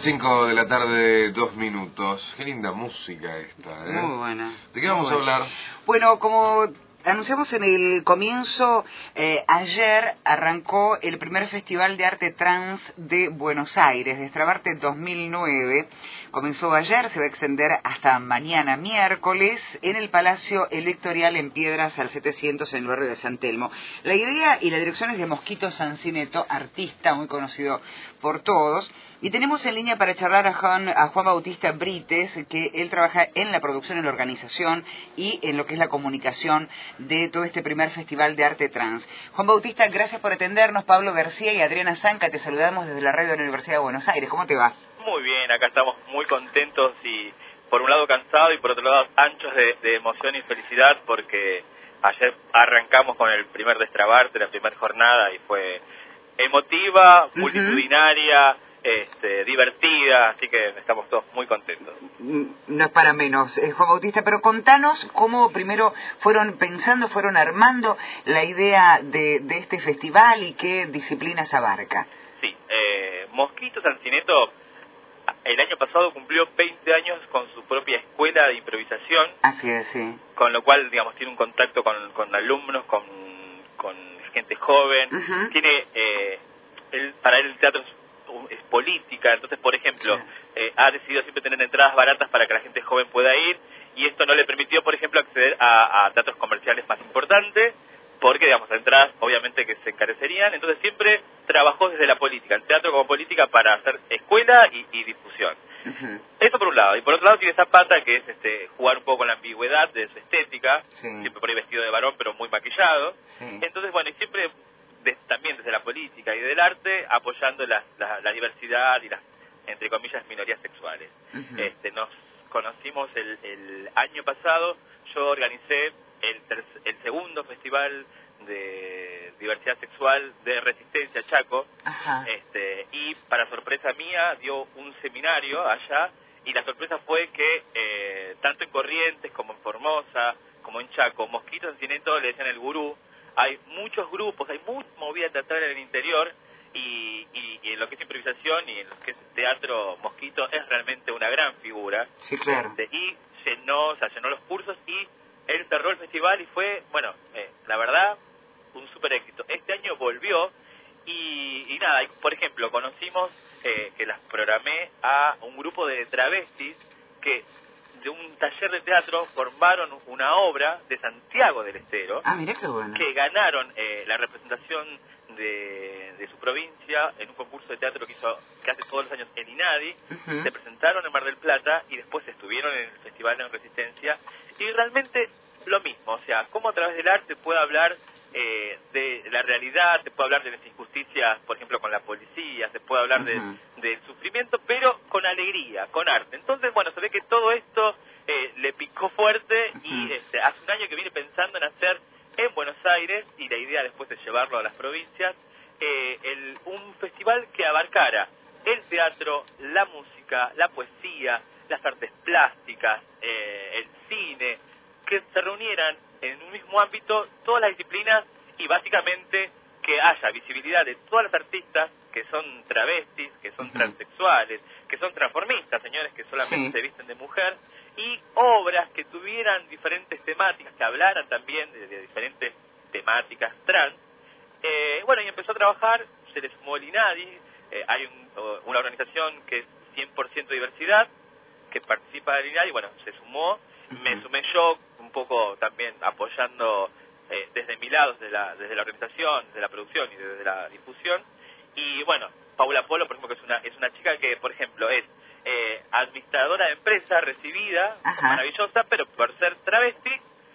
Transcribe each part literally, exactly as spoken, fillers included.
cinco de la tarde, dos minutos. Qué linda música esta, ¿eh? Muy buena. ¿De qué vamos a hablar? Bueno, como anunciamos en el comienzo, eh, ayer arrancó el primer Festival de Arte Trans de Buenos Aires, Destrabarte dos mil nueve. Comenzó ayer, se va a extender hasta mañana miércoles en el Palacio Electoral en Piedras al setecientos en el barrio de San Telmo. La idea y la dirección es de Mosquito Sancineto, artista muy conocido por todos. Y tenemos en línea para charlar a Juan, a Juan Bautista Brites, que él trabaja en la producción, en la organización y en lo que es la comunicación de todo este primer Festival de Arte Trans. Juan Bautista, gracias por atendernos. Pablo García y Adriana Zanca, te saludamos desde la radio de la Universidad de Buenos Aires. ¿Cómo te va? Muy bien, acá estamos muy contentos y por un lado cansados y por otro lado anchos de, de emoción y felicidad porque ayer arrancamos con el primer Destrabarte, la primera jornada, y fue emotiva, uh-huh. multitudinaria, este, divertida, así que estamos todos muy contentos. No es para menos, eh, Juan Bautista, pero contanos cómo primero fueron pensando, fueron armando la idea de, de este festival y qué disciplinas abarca. Sí, eh, Mosquito Sancineto el año pasado cumplió veinte años con su propia escuela de improvisación. Así es, sí. Con lo cual, digamos, tiene un contacto con, con alumnos, con, con gente joven. Uh-huh. Tiene, eh, él, para él el teatro es, es política, entonces, por ejemplo, sí. eh, ha decidido siempre tener entradas baratas para que la gente joven pueda ir, y esto no le permitió, por ejemplo, acceder a, a teatros comerciales más importantes, porque, digamos, entradas obviamente que se encarecerían. Entonces siempre trabajó desde la política, el teatro como política para hacer escuela y, y difusión. Uh-huh. Eso por un lado. Y por otro lado tiene esa pata que es este jugar un poco con la ambigüedad de su estética, sí. siempre por ahí vestido de varón pero muy maquillado. Sí. Entonces, bueno, y siempre de, también desde la política y del arte apoyando la, la, la diversidad y las, entre comillas, minorías sexuales. Uh-huh. Este, nos conocimos el, el año pasado, yo organicé el, tercer, el segundo festival de diversidad sexual de Resistencia Chaco. Ajá. Este, y para sorpresa mía dio un seminario allá, y la sorpresa fue que eh, tanto en Corrientes como en Formosa como en Chaco, Mosquito Sancineto le decían el gurú. Hay muchos grupos, hay mucha movida teatral en el interior, y, y, y en lo que es improvisación y en lo que es teatro, Mosquito es realmente una gran figura. Sí, claro. Este, y llenó, o sea, llenó los cursos, y él cerró el festival y fue, bueno, eh, la verdad, un súper éxito. Este año volvió y, y nada, por ejemplo, conocimos eh, que las programé a un grupo de travestis que de un taller de teatro formaron una obra de Santiago del Estero. Ah, mirá qué bueno. Que ganaron eh, la representación de, de su provincia en un concurso de teatro que hizo, que hace todos los años el INADI. Uh-huh. Se presentaron en Mar del Plata y después estuvieron en el Festival de Resistencia. Y realmente lo mismo, o sea, cómo a través del arte puede hablar eh, de la realidad, se puede hablar de las injusticias, por ejemplo, con la policía, se puede hablar uh-huh. de, del sufrimiento, pero con alegría, con arte. Entonces, bueno, se ve que todo esto eh, le picó fuerte uh-huh. y este, hace un año que viene pensando en hacer en Buenos Aires, y la idea después de llevarlo a las provincias, eh, el, un festival que abarcara el teatro, la música, la poesía, las artes plásticas, eh, el cine, que se reunieran en un mismo ámbito todas las disciplinas, y básicamente que haya visibilidad de todas las artistas que son travestis, que son uh-huh. transexuales, que son transformistas, señores que solamente sí. se visten de mujer, y obras que tuvieran diferentes temáticas, que hablaran también de, de diferentes temáticas trans. Eh, bueno, y empezó a trabajar, se le sumó el INADI, eh, hay un, una organización que es cien por ciento diversidad, que participa del INADI, bueno, se sumó. Me sumé yo un poco también apoyando eh, desde mi lado, desde la, desde la organización, desde la producción y desde la difusión. Y bueno, Paula Polo, por ejemplo, que es una, es una chica que, por ejemplo, es eh, administradora de empresa recibida, Ajá. maravillosa, pero por ser travesti,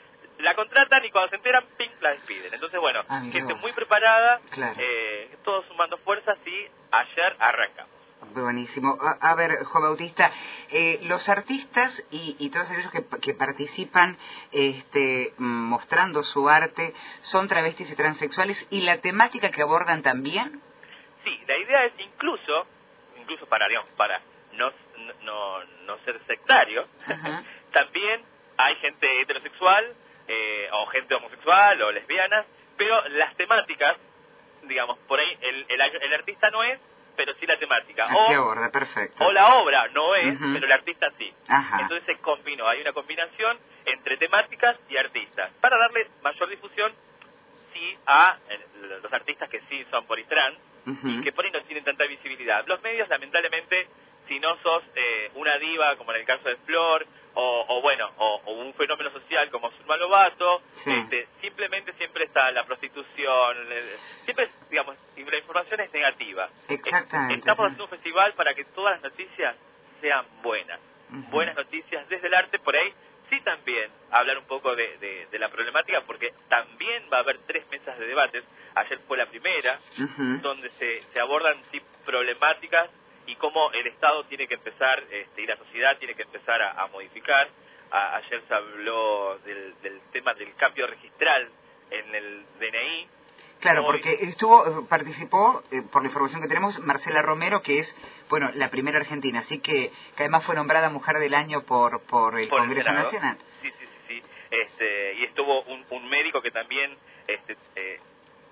la contratan y cuando se enteran, ¡ping!, la despiden. Entonces, bueno, ah, gente muy preparada, claro. eh, todos sumando fuerzas, y ayer arrancamos. Buenísimo. A, a ver, Juan Bautista, eh, los artistas y, y todos aquellos que, que participan este, mostrando su arte son travestis y transexuales, ¿y la temática que abordan también? Sí, la idea es incluso, incluso para, digamos, para no, no, no ser sectario, uh-huh. también hay gente heterosexual eh, o gente homosexual o lesbiana, pero las temáticas, digamos, por ahí el, el, el artista no es pero sí la temática. ¿A qué aborda? Perfecto. O la obra no es, uh-huh. pero el artista sí. Ajá. Entonces se combinó, hay una combinación entre temáticas y artistas, para darle mayor difusión sí a eh, los artistas que sí son por y trans, uh-huh. y que por ahí no tienen tanta visibilidad. Los medios, lamentablemente, si no sos eh, una diva, como en el caso de Flor, o, o bueno, o, o un fenómeno social como Zulma Lobato, sí. este, simplemente siempre está la prostitución, eh, siempre, digamos, la información es negativa. Exactamente. Estamos sí. haciendo un festival para que todas las noticias sean buenas, uh-huh. buenas noticias desde el arte, por ahí sí también hablar un poco de, de, de la problemática, porque también va a haber tres mesas de debates. Ayer fue la primera, uh-huh. donde se, se abordan sí, problemáticas y cómo el Estado tiene que empezar, este, y la sociedad tiene que empezar a, a modificar. A, ayer se habló del, del tema del cambio registral en el D N I. Claro, Hoy... porque estuvo, participó, eh, por la información que tenemos, Marcela Romero, que es, bueno, la primera argentina, así que, que además fue nombrada Mujer del Año por por el por Congreso el Nacional. Sí, sí, sí, sí. Este, y estuvo un, un médico que también este, eh,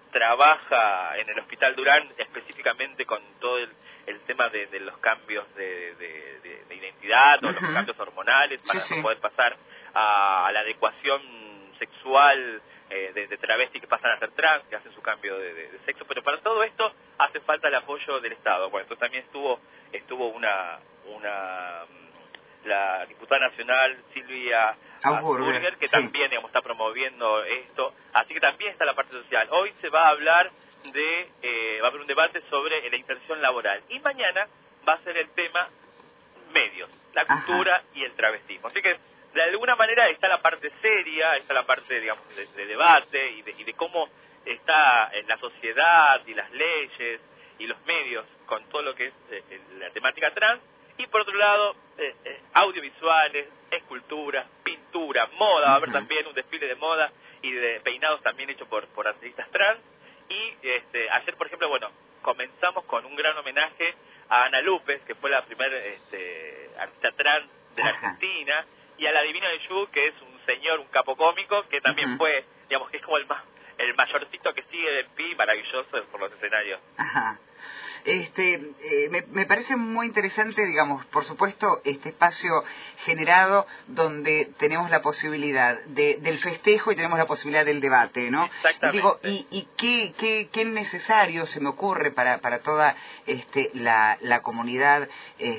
trabaja en el Hospital Durán específicamente con todo el, el tema de, de los cambios de, de, de, de identidad o uh-huh. los cambios hormonales para sí, sí. poder pasar a, a la adecuación sexual eh, de, de travesti que pasan a ser trans, que hacen su cambio de, de, de sexo, pero para todo esto hace falta el apoyo del Estado. Bueno, entonces también estuvo estuvo una una la diputada nacional Silvia Augsburger, que sí. también digamos, está promoviendo esto, así que también está la parte social. Hoy se va a hablar de, eh, va a haber un debate sobre la inserción laboral, y mañana va a ser el tema medios, la cultura Ajá. y el travestismo. Así que de alguna manera está la parte seria, está la parte, digamos, de, de debate y de, y de cómo está en la sociedad y las leyes y los medios con todo lo que es eh, la temática trans, y por otro lado eh, eh, audiovisuales, escultura, pintura, moda, va a haber también un desfile de moda y de peinados también hecho por, por artistas trans. Y este, ayer, por ejemplo, bueno, comenzamos con un gran homenaje a Ana Lupes, que fue la primera este, artista trans de la Argentina, y a la Divina de Yu, que es un señor, un capo cómico, que también uh-huh. fue, digamos, que es como el más el mayorcito que sigue del Pi, maravilloso por los escenarios. Ajá. Este, eh, me, me parece muy interesante, digamos, por supuesto, este espacio generado donde tenemos la posibilidad de, del festejo y tenemos la posibilidad del debate, ¿no? Exactamente. Digo, y, y qué, qué, qué necesario se me ocurre para, para toda este, la, la comunidad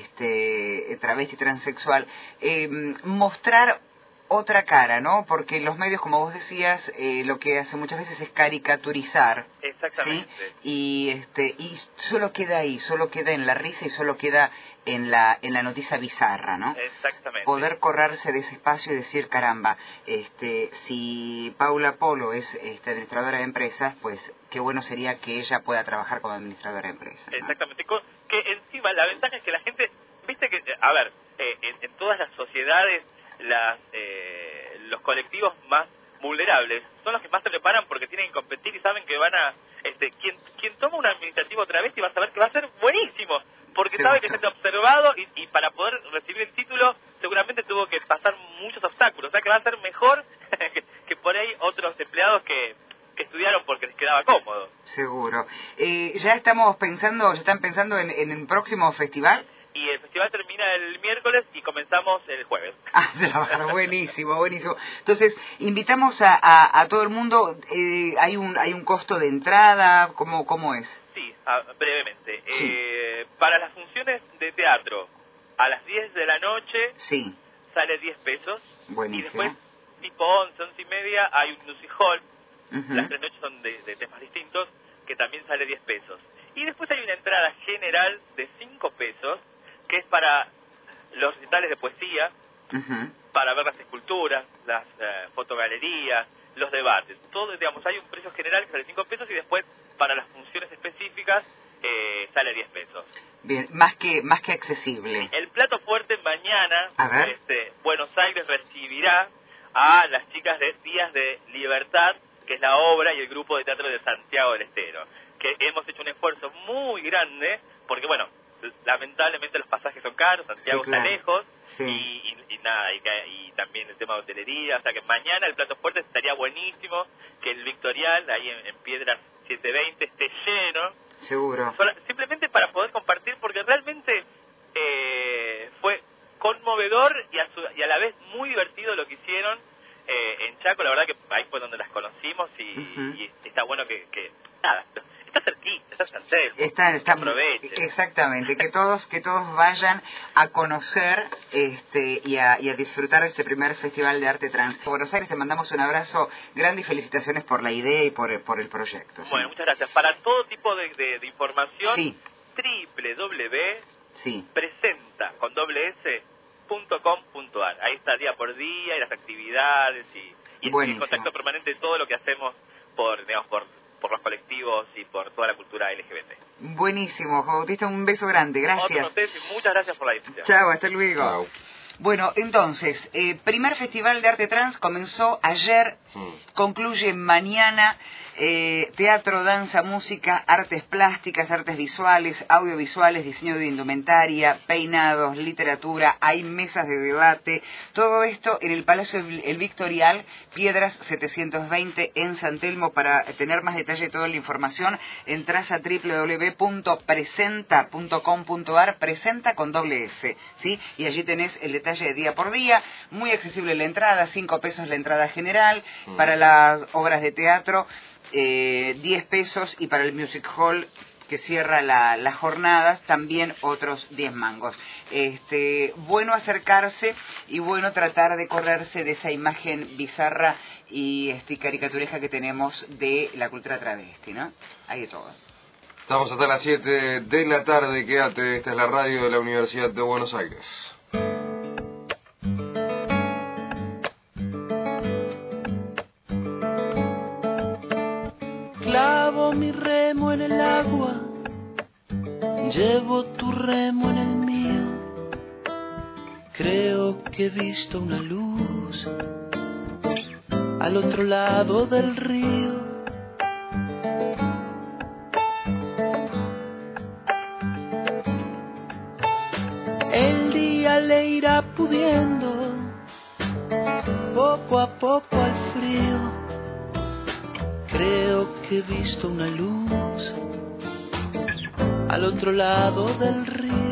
este, travesti transexual eh, mostrar otra cara, ¿no? Porque los medios, como vos decías, eh, lo que hace muchas veces es caricaturizar. Exactamente. ¿Sí? Y este y solo queda ahí, solo queda en la risa y solo queda en la en la noticia bizarra, ¿no? Exactamente. Poder correrse de ese espacio y decir, caramba, este si Paula Polo es este, administradora de empresas, pues qué bueno sería que ella pueda trabajar como administradora de empresas, ¿no? Exactamente. Que encima la ventaja es que la gente, viste que, a ver, eh, en, en todas las sociedades las eh, los colectivos más vulnerables son los que más se preparan porque tienen que competir y saben que van a este quien quien toma un administrativo travesti va a saber que va a ser buenísimo porque sí, sabe que está observado y, y para poder recibir el título seguramente tuvo que pasar muchos obstáculos, o sea que va a ser mejor que, que por ahí otros empleados que que estudiaron porque les quedaba cómodo. Seguro. Eh, ya estamos pensando, ya están pensando en, en el próximo festival. Y el festival termina el miércoles y comenzamos el jueves. Ah, trabajar, buenísimo, buenísimo. Entonces, invitamos a, a, a todo el mundo, eh, ¿hay un hay un costo de entrada? ¿Cómo, cómo es? Sí, a, brevemente. Sí. Eh, para las funciones de teatro, a las diez de la noche sí. sale diez pesos. Buenísimo. Y después, tipo once, once y media, hay un music hall. Uh-huh. Las tres noches son de, de temas distintos, que también sale diez pesos. Y después hay una entrada general de cinco pesos, que es para los recitales de poesía, uh-huh. para ver las esculturas, las uh, fotogalerías, los debates. Todo, digamos, hay un precio general que sale cinco pesos y después para las funciones específicas eh, sale diez pesos. Bien, más que más que accesible. El plato fuerte mañana, este, Buenos Aires recibirá a las chicas de Días de Libertad, que es la obra y el grupo de teatro de Santiago del Estero, que hemos hecho un esfuerzo muy grande, porque bueno, lamentablemente los pasajes son caros, Santiago sí, claro. está lejos, sí. y, y, y nada, y, y también el tema de hotelería, o sea que mañana el plato fuerte estaría buenísimo, que el Victorial, ahí en, en Piedras setecientos veinte, esté lleno, Seguro. Simplemente para poder compartir, porque realmente eh, fue conmovedor y a, su, y a la vez muy divertido lo que hicieron eh, en Chaco. La verdad que ahí fue donde las conocimos y, uh-huh. y está bueno que, que nada, está cerquita, está San Telmo, está, está, aprovechen. Exactamente, que todos que todos vayan a conocer este y a, y a disfrutar de este primer Festival de Arte Trans. Buenos Aires, te mandamos un abrazo grande y felicitaciones por la idea y por, por el proyecto. ¿Sí? Bueno, muchas gracias. Para todo tipo de, de, de información, sí. doble u doble u doble u sí. presenta con doble s punto com punto a r. Ahí está día por día y las actividades y, y el contacto permanente de todo lo que hacemos por, digamos, por, por los colectivos y por toda la cultura L G B T. Buenísimo, Juan Bautista, un beso grande, gracias. Otro y muchas gracias por la invitación. Chao, hasta luego. Chao. Bueno, entonces, eh, primer Festival de Arte Trans comenzó ayer, mm. concluye mañana. Eh, teatro, danza, música, artes plásticas, artes visuales, audiovisuales, diseño de indumentaria, peinados, literatura, hay mesas de debate, todo esto en el Palacio El Victorial, Piedras setecientos veinte en San Telmo. Para tener más detalle de toda la información, entras a doble u doble u doble u punto presenta punto com punto a r, presenta con doble S, ¿sí? Y allí tenés el detalle de día por día, muy accesible la entrada, cinco pesos la entrada general, mm. para las obras de teatro, Eh, diez pesos, y para el Music Hall que cierra la, las jornadas también otros diez mangos. Este, bueno acercarse y bueno tratar de correrse de esa imagen bizarra y este, caricaturesca que tenemos de la cultura travesti, ¿no? Hay de todo. Estamos hasta las siete de la tarde, quédate, esta es la radio de la Universidad de Buenos Aires. Clavo mi remo en el agua, llevo tu remo en el mío. Creo que he visto una luz al otro lado del río. El día le irá pudiendo poco a poco al frío. Creo que he visto una luz al otro lado del río.